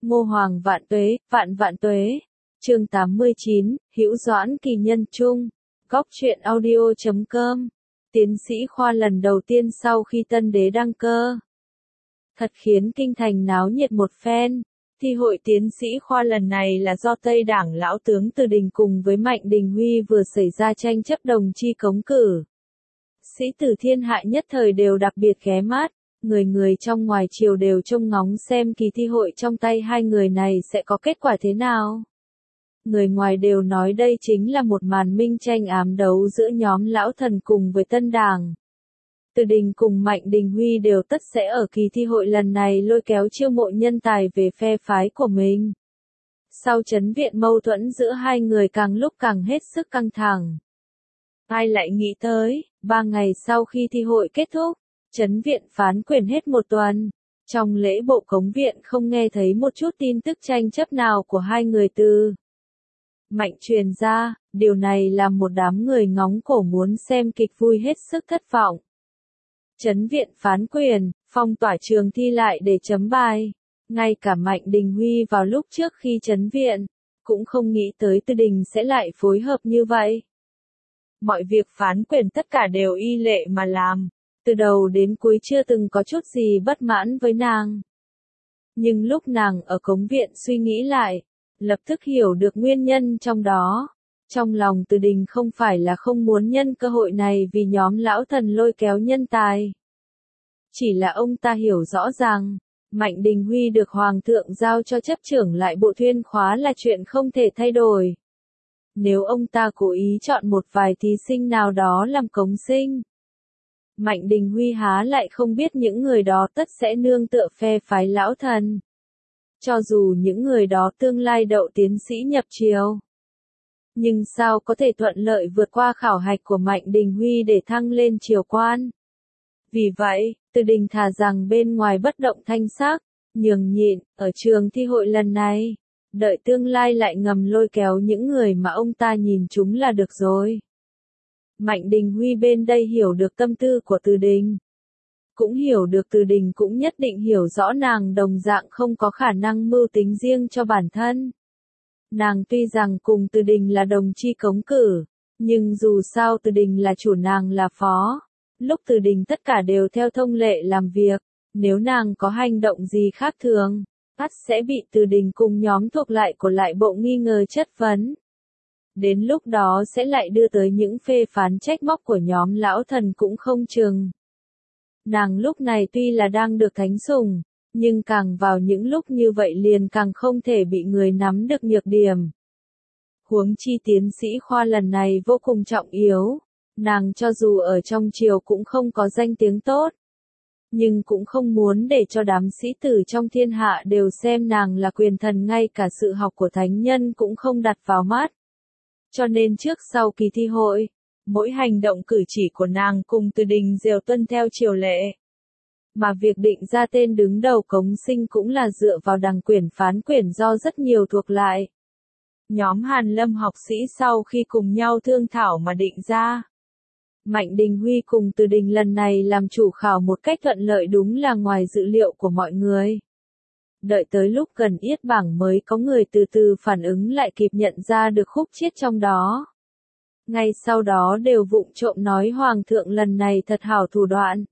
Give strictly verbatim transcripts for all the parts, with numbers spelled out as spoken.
Ngô Hoàng vạn tuế, vạn vạn tuế. Chương tám mươi chín, Hữu Doãn kỳ nhân chung. Góc truyện audio chấm com. Tiến sĩ khoa lần đầu tiên sau khi tân đế đăng cơ. Thật khiến kinh thành náo nhiệt một phen. Thi hội tiến sĩ khoa lần này là do Tây Đảng lão tướng Từ Đình cùng với Mạnh Đình Huy vừa xảy ra tranh chấp đồng chi cống cử. Sĩ tử thiên hạ nhất thời đều đặc biệt ghé mắt. Người người trong ngoài triều đều trông ngóng xem kỳ thi hội trong tay hai người này sẽ có kết quả thế nào. Người ngoài đều nói đây chính là một màn minh tranh ám đấu giữa nhóm lão thần cùng với Tân Đảng. Từ Đình cùng Mạnh Đình Huy đều tất sẽ ở kỳ thi hội lần này lôi kéo chiêu mộ nhân tài về phe phái của mình. Sau chấn viện mâu thuẫn giữa hai người càng lúc càng hết sức căng thẳng. Ai lại nghĩ tới, ba ngày sau khi thi hội kết thúc, chấn viện phán quyền hết một tuần. Trong lễ bộ cống viện không nghe thấy một chút tin tức tranh chấp nào của hai người từ Mạnh truyền ra, điều này làm một đám người ngóng cổ muốn xem kịch vui hết sức thất vọng. Chấn viện phán quyền, phong tỏa trường thi lại để chấm bài. Ngay cả Mạnh Đình Huy vào lúc trước khi chấn viện, cũng không nghĩ tới Từ Đình sẽ lại phối hợp như vậy. Mọi việc phán quyền tất cả đều y lệ mà làm. Từ đầu đến cuối chưa từng có chút gì bất mãn với nàng. Nhưng lúc nàng ở cống viện suy nghĩ lại, lập tức hiểu được nguyên nhân trong đó. Trong lòng Từ Đình không phải là không muốn nhân cơ hội này vì nhóm lão thần lôi kéo nhân tài. Chỉ là ông ta hiểu rõ ràng, Mạnh Đình Huy được Hoàng thượng giao cho chấp trưởng lại bộ thuyên khóa là chuyện không thể thay đổi. Nếu ông ta cố ý chọn một vài thí sinh nào đó làm cống sinh, Mạnh Đình Huy há lại không biết những người đó tất sẽ nương tựa phe phái lão thần. Cho dù những người đó tương lai đậu tiến sĩ nhập triều, nhưng sao có thể thuận lợi vượt qua khảo hạch của Mạnh Đình Huy để thăng lên triều quan. Vì vậy, Từ Đình thà rằng bên ngoài bất động thanh sắc, nhường nhịn, ở trường thi hội lần này, đợi tương lai lại ngầm lôi kéo những người mà ông ta nhìn chúng là được rồi. Mạnh Đình Huy bên đây hiểu được tâm tư của Từ Đình. Cũng hiểu được Từ Đình cũng nhất định hiểu rõ nàng đồng dạng không có khả năng mưu tính riêng cho bản thân. Nàng tuy rằng cùng Từ Đình là đồng chi cống cử, nhưng dù sao Từ Đình là chủ nàng là phó. Lúc Từ Đình tất cả đều theo thông lệ làm việc, nếu nàng có hành động gì khác thường, ắt sẽ bị Từ Đình cùng nhóm thuộc lại của lại bộ nghi ngờ chất vấn. Đến lúc đó sẽ lại đưa tới những phê phán trách móc của nhóm lão thần cũng không chừng. Nàng lúc này tuy là đang được thánh sủng, nhưng càng vào những lúc như vậy liền càng không thể bị người nắm được nhược điểm. Huống chi tiến sĩ khoa lần này vô cùng trọng yếu, nàng cho dù ở trong triều cũng không có danh tiếng tốt, nhưng cũng không muốn để cho đám sĩ tử trong thiên hạ đều xem nàng là quyền thần, ngay cả sự học của thánh nhân cũng không đặt vào mắt. Cho nên trước sau kỳ thi hội, mỗi hành động cử chỉ của nàng cùng Từ Đình đều tuân theo triều lệ. Mà việc định ra tên đứng đầu cống sinh cũng là dựa vào đằng quyển phán quyển do rất nhiều thuộc lại. Nhóm Hàn Lâm học sĩ sau khi cùng nhau thương thảo mà định ra. Mạnh Đình Huy cùng Từ Đình lần này làm chủ khảo một cách thuận lợi đúng là ngoài dự liệu của mọi người. Đợi tới lúc gần yết bảng mới có người từ từ phản ứng lại kịp nhận ra được khúc chiết trong đó. Ngay sau đó đều vụng trộm nói Hoàng thượng lần này thật hảo thủ đoạn.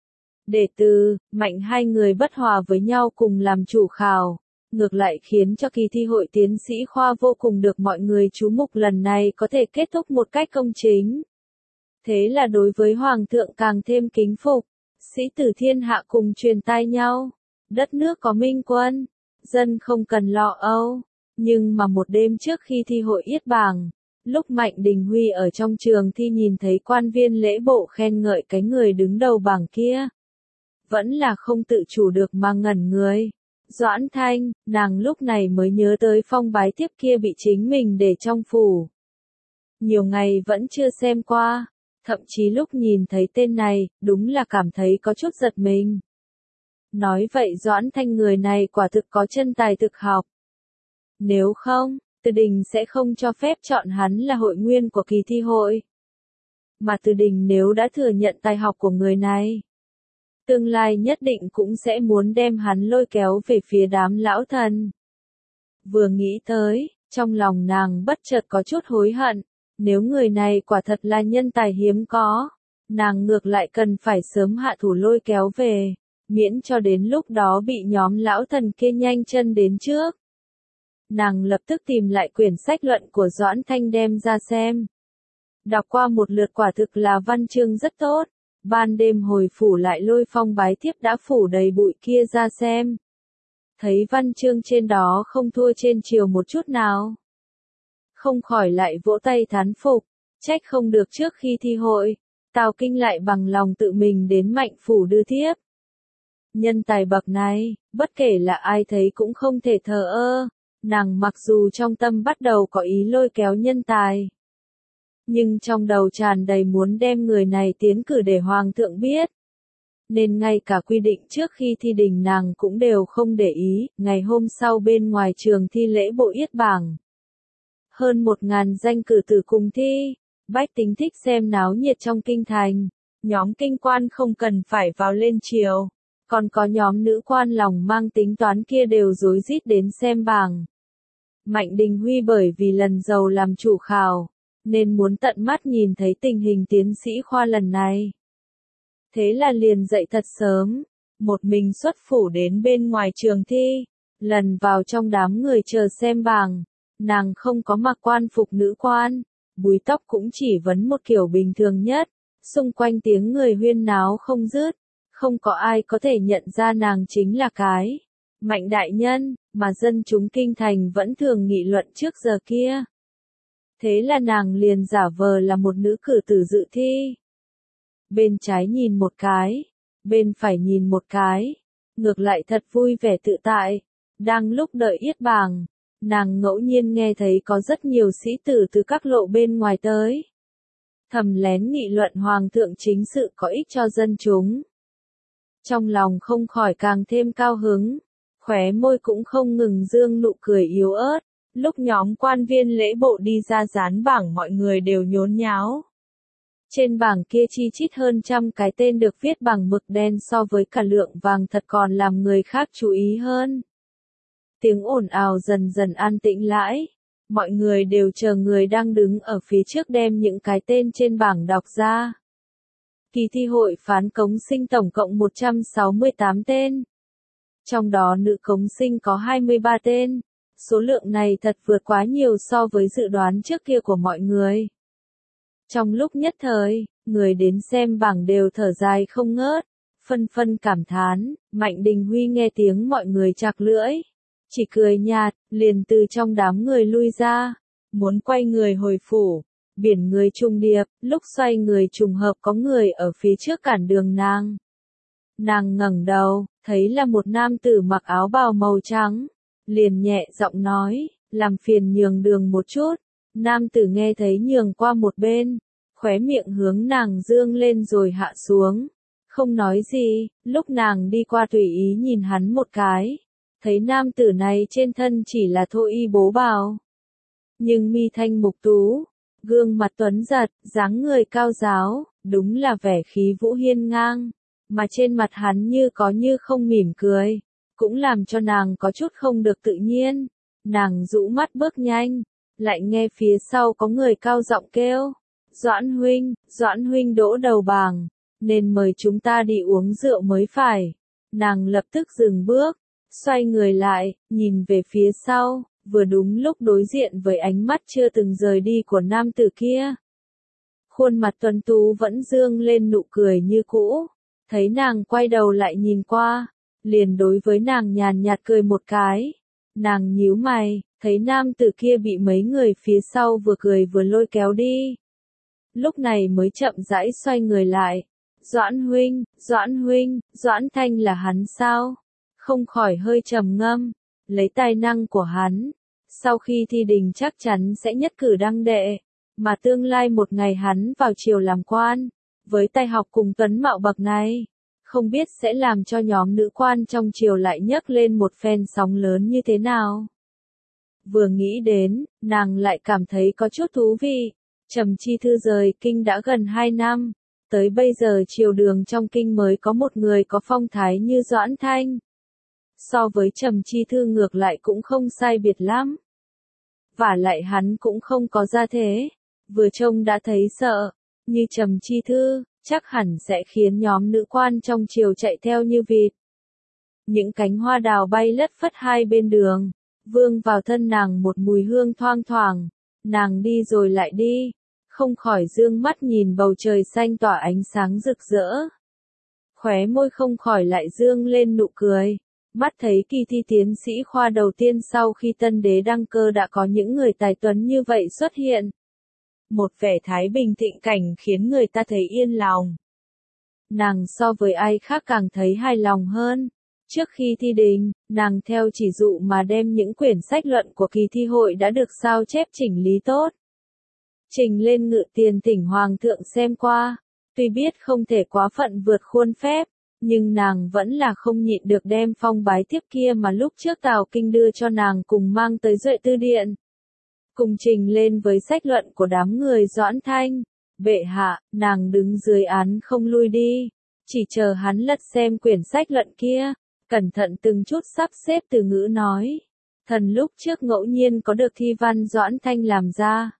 Để Từ, Mạnh hai người bất hòa với nhau cùng làm chủ khảo, ngược lại khiến cho kỳ thi hội tiến sĩ khoa vô cùng được mọi người chú mục lần này có thể kết thúc một cách công chính. Thế là đối với Hoàng thượng càng thêm kính phục, sĩ tử thiên hạ cùng truyền tai nhau. Đất nước có minh quân, dân không cần lo âu. Nhưng mà một đêm trước khi thi hội yết bảng, lúc Mạnh Đình Huy ở trong trường thi nhìn thấy quan viên lễ bộ khen ngợi cái người đứng đầu bảng kia, vẫn là không tự chủ được mà ngẩn người. Doãn Thanh, nàng lúc này mới nhớ tới phong bái tiếp kia bị chính mình để trong phủ. Nhiều ngày vẫn chưa xem qua, thậm chí lúc nhìn thấy tên này, đúng là cảm thấy có chút giật mình. Nói vậy Doãn Thanh người này quả thực có chân tài thực học. Nếu không, Từ Đình sẽ không cho phép chọn hắn là hội nguyên của kỳ thi hội. Mà Từ Đình nếu đã thừa nhận tài học của người này, tương lai nhất định cũng sẽ muốn đem hắn lôi kéo về phía đám lão thần. Vừa nghĩ tới, trong lòng nàng bất chợt có chút hối hận, nếu người này quả thật là nhân tài hiếm có, nàng ngược lại cần phải sớm hạ thủ lôi kéo về, miễn cho đến lúc đó bị nhóm lão thần kia nhanh chân đến trước. Nàng lập tức tìm lại quyển sách luận của Doãn Thanh đem ra xem. Đọc qua một lượt quả thực là văn chương rất tốt, ban đêm hồi phủ lại lôi phong bái thiếp đã phủ đầy bụi kia ra xem. Thấy văn chương trên đó không thua trên chiều một chút nào. Không khỏi lại vỗ tay thán phục, trách không được trước khi thi hội, Tào Kinh lại bằng lòng tự mình đến Mạnh phủ đưa thiếp. Nhân tài bậc này, bất kể là ai thấy cũng không thể thờ ơ, nàng mặc dù trong tâm bắt đầu có ý lôi kéo nhân tài. Nhưng trong đầu tràn đầy muốn đem người này tiến cử để hoàng thượng biết. Nên ngay cả quy định trước khi thi đình nàng cũng đều không để ý, ngày hôm sau bên ngoài trường thi lễ bộ yết bảng. Hơn một ngàn danh cử tử cùng thi, bách tính thích xem náo nhiệt trong kinh thành, nhóm kinh quan không cần phải vào lên triều, còn có nhóm nữ quan lòng mang tính toán kia đều rối rít đến xem bảng. Mạnh Đình Huy bởi vì lần giàu làm chủ khảo, nên muốn tận mắt nhìn thấy tình hình tiến sĩ khoa lần này. Thế là liền dậy thật sớm, một mình xuất phủ đến bên ngoài trường thi, lần vào trong đám người chờ xem bảng, nàng không có mặc quan phục nữ quan, búi tóc cũng chỉ vấn một kiểu bình thường nhất, xung quanh tiếng người huyên náo không dứt, không có ai có thể nhận ra nàng chính là cái Mạnh đại nhân, mà dân chúng kinh thành vẫn thường nghị luận trước giờ kia. Thế là nàng liền giả vờ là một nữ cử tử dự thi. Bên trái nhìn một cái, bên phải nhìn một cái, ngược lại thật vui vẻ tự tại. Đang lúc đợi yết bảng, nàng ngẫu nhiên nghe thấy có rất nhiều sĩ tử từ các lộ bên ngoài tới. Thầm lén nghị luận hoàng thượng chính sự có ích cho dân chúng. Trong lòng không khỏi càng thêm cao hứng, khóe môi cũng không ngừng dương nụ cười yếu ớt. Lúc nhóm quan viên lễ bộ đi ra dán bảng mọi người đều nhốn nháo. Trên bảng kia chi chít hơn trăm cái tên được viết bằng mực đen so với cả lượng vàng thật còn làm người khác chú ý hơn. Tiếng ồn ào dần dần an tĩnh lại. Mọi người đều chờ người đang đứng ở phía trước đem những cái tên trên bảng đọc ra. Kỳ thi hội phán cống sinh tổng cộng một trăm sáu mươi tám tên. Trong đó nữ cống sinh có hai mươi ba tên. Số lượng này thật vượt quá nhiều so với dự đoán trước kia của mọi người. Trong lúc nhất thời, người đến xem bảng đều thở dài không ngớt, phân phân cảm thán. Mạnh Đình Huy nghe tiếng mọi người chạc lưỡi, chỉ cười nhạt, liền từ trong đám người lui ra, muốn quay người hồi phủ. Biển người trùng điệp, lúc xoay người trùng hợp có người ở phía trước cản đường nàng. Nàng ngẩng đầu, thấy là một nam tử mặc áo bào màu trắng, liền nhẹ giọng nói, làm phiền nhường đường một chút. Nam tử nghe thấy nhường qua một bên, khóe miệng hướng nàng dương lên rồi hạ xuống, không nói gì. Lúc nàng đi qua tùy ý nhìn hắn một cái, thấy nam tử này trên thân chỉ là thô y bố bào, nhưng mi thanh mục tú, gương mặt tuấn giật, dáng người cao giáo, đúng là vẻ khí vũ hiên ngang, mà trên mặt hắn như có như không mỉm cười, cũng làm cho nàng có chút không được tự nhiên. Nàng rũ mắt bước nhanh, lại nghe phía sau có người cao giọng kêu, Doãn huynh, Doãn huynh đỗ đầu bảng, nên mời chúng ta đi uống rượu mới phải. Nàng lập tức dừng bước, xoay người lại, nhìn về phía sau, vừa đúng lúc đối diện với ánh mắt chưa từng rời đi của nam tử kia. Khuôn mặt tuấn tú vẫn dương lên nụ cười như cũ, thấy nàng quay đầu lại nhìn qua, liền đối với nàng nhàn nhạt cười một cái. Nàng nhíu mày, thấy nam tử kia bị mấy người phía sau vừa cười vừa lôi kéo đi. Lúc này mới chậm rãi xoay người lại. Doãn huynh, Doãn huynh, Doãn Thanh là hắn sao? Không khỏi hơi trầm ngâm, lấy tài năng của hắn. Sau khi thi đình chắc chắn sẽ nhất cử đăng đệ, mà tương lai một ngày hắn vào triều làm quan, với tài học cùng tuấn mạo bậc này, không biết sẽ làm cho nhóm nữ quan trong triều lại nhấc lên một phen sóng lớn như thế nào. Vừa nghĩ đến, nàng lại cảm thấy có chút thú vị. Trầm Chi Thư rời kinh đã gần hai năm, tới bây giờ triều đường trong kinh mới có một người có phong thái như Doãn Thanh. so với Trầm Chi Thư ngược lại cũng không sai biệt lắm. Vả lại hắn cũng không có gia thế, vừa trông đã thấy sợ, như Trầm Chi Thư, chắc hẳn sẽ khiến nhóm nữ quan trong triều chạy theo như vịt. Những cánh hoa đào bay lất phất hai bên đường, vương vào thân nàng một mùi hương thoang thoảng, nàng đi rồi lại đi, không khỏi dương mắt nhìn bầu trời xanh tỏa ánh sáng rực rỡ. Khóe môi không khỏi lại dương lên nụ cười, mắt thấy kỳ thi tiến sĩ khoa đầu tiên sau khi tân đế đăng cơ đã có những người tài tuấn như vậy xuất hiện. Một vẻ thái bình thịnh cảnh khiến người ta thấy yên lòng. Nàng so với ai khác càng thấy hài lòng hơn. Trước khi thi đình, nàng theo chỉ dụ mà đem những quyển sách luận của kỳ thi hội đã được sao chép chỉnh lý tốt. Trình lên ngự tiền thỉnh hoàng thượng xem qua, tuy biết không thể quá phận vượt khuôn phép, nhưng nàng vẫn là không nhịn được đem phong bái thiếp kia mà lúc trước Tào Kinh đưa cho nàng cùng mang tới Duệ Tư Điện. Cùng trình lên với sách luận của đám người Doãn Thanh, bệ hạ, nàng đứng dưới án không lui đi, chỉ chờ hắn lật xem quyển sách luận kia, cẩn thận từng chút sắp xếp từ ngữ nói. Thần lúc trước ngẫu nhiên có được thi văn Doãn Thanh làm ra.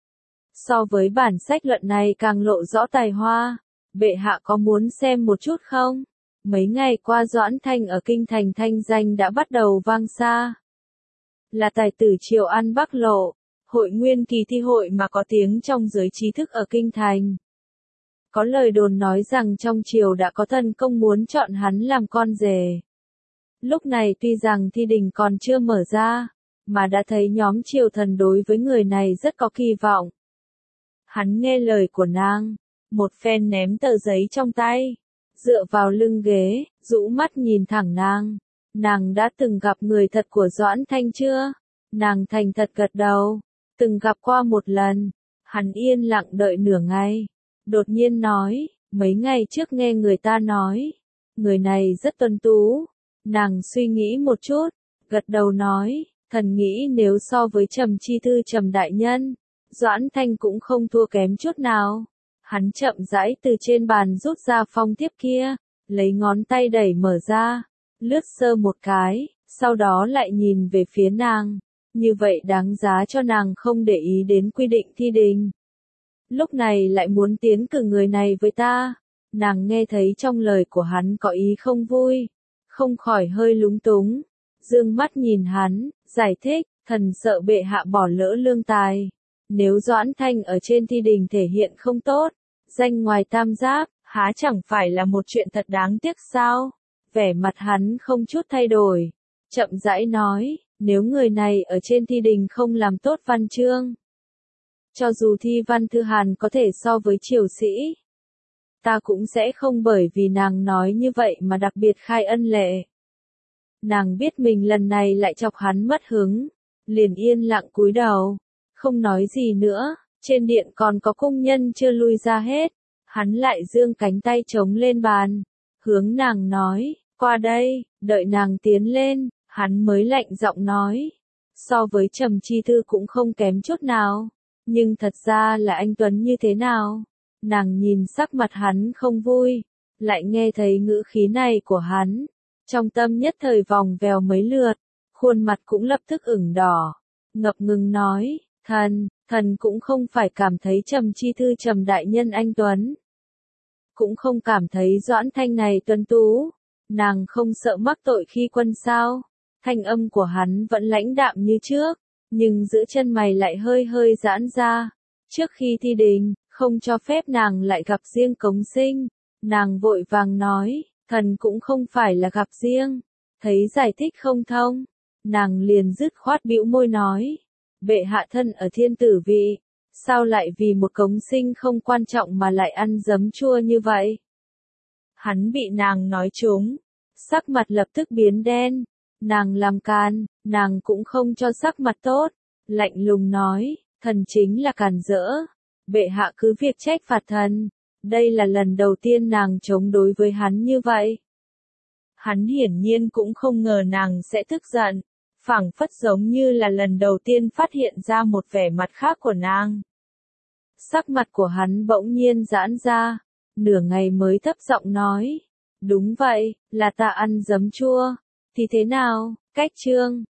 So với bản sách luận này càng lộ rõ tài hoa, bệ hạ có muốn xem một chút không? Mấy ngày qua Doãn Thanh ở kinh thành thanh danh đã bắt đầu vang xa. Là tài tử Triều An Bắc Lộ, hội nguyên kỳ thi hội mà có tiếng trong giới trí thức ở kinh thành. Có lời đồn nói rằng trong triều đã có thần công muốn chọn hắn làm con rể. Lúc này tuy rằng thi đình còn chưa mở ra, mà đã thấy nhóm triều thần đối với người này rất có kỳ vọng. Hắn nghe lời của nàng, một phen ném tờ giấy trong tay, dựa vào lưng ghế, rũ mắt nhìn thẳng nàng. Nàng đã từng gặp người thật của Doãn Thanh chưa? Nàng thành thật gật đầu, từng gặp qua một lần. Hắn yên lặng đợi nửa ngày, đột nhiên nói, mấy ngày trước nghe người ta nói, người này rất tuấn tú. Nàng suy nghĩ một chút, gật đầu nói, thần nghĩ nếu so với Trầm Chi Thư Trầm đại nhân, Doãn Thanh cũng không thua kém chút nào. Hắn chậm rãi từ trên bàn rút ra phong thiếp kia, lấy ngón tay đẩy mở ra, lướt sơ một cái, sau đó lại nhìn về phía nàng. Như vậy đáng giá cho nàng không để ý đến quy định thi đình. Lúc này lại muốn tiến cử người này với ta. Nàng nghe thấy trong lời của hắn có ý không vui, không khỏi hơi lúng túng, dương mắt nhìn hắn, giải thích, thần sợ bệ hạ bỏ lỡ lương tài. Nếu Doãn Thanh ở trên thi đình thể hiện không tốt, danh ngoài tam giáp, há chẳng phải là một chuyện thật đáng tiếc sao? Vẻ mặt hắn không chút thay đổi, chậm rãi nói, nếu người này ở trên thi đình không làm tốt văn chương, cho dù thi văn thư hàn có thể so với triều sĩ, ta cũng sẽ không bởi vì nàng nói như vậy mà đặc biệt khai ân lệ. Nàng biết mình lần này lại chọc hắn mất hứng, liền yên lặng cúi đầu, không nói gì nữa. Trên điện còn có cung nhân chưa lui ra hết, hắn lại giương cánh tay chống lên bàn, hướng nàng nói, qua đây. Đợi nàng tiến lên, hắn mới lạnh giọng nói, so với Trầm Chi Thư cũng không kém chút nào, nhưng thật ra là anh tuấn như thế nào? Nàng nhìn sắc mặt hắn không vui, lại nghe thấy ngữ khí này của hắn, trong tâm nhất thời vòng vèo mấy lượt, khuôn mặt cũng lập tức ửng đỏ, ngập ngừng nói, thần, thần cũng không phải cảm thấy Trầm Chi Thư Trầm đại nhân anh tuấn, cũng không cảm thấy Doãn Thanh này tuấn tú, nàng không sợ mắc tội khi quân sao? Thanh âm của hắn vẫn lãnh đạm như trước, nhưng giữa chân mày lại hơi hơi giãn ra. Trước khi thi đình, không cho phép nàng lại gặp riêng Cống Sinh. Nàng vội vàng nói, thần cũng không phải là gặp riêng. Thấy giải thích không thông, nàng liền dứt khoát bĩu môi nói, bệ hạ thân ở thiên tử vị, sao lại vì một Cống Sinh không quan trọng mà lại ăn giấm chua như vậy? Hắn bị nàng nói trúng, sắc mặt lập tức biến đen. Nàng làm càn, nàng cũng không cho sắc mặt tốt, lạnh lùng nói, thần chính là càn rỡ, bệ hạ cứ việc trách phạt thần. Đây là lần đầu tiên nàng chống đối với hắn như vậy. Hắn hiển nhiên cũng không ngờ nàng sẽ tức giận, phảng phất giống như là lần đầu tiên phát hiện ra một vẻ mặt khác của nàng. Sắc mặt của hắn bỗng nhiên giãn ra, nửa ngày mới thấp giọng nói, đúng vậy, là ta ăn giấm chua. Thì thế nào, cách chương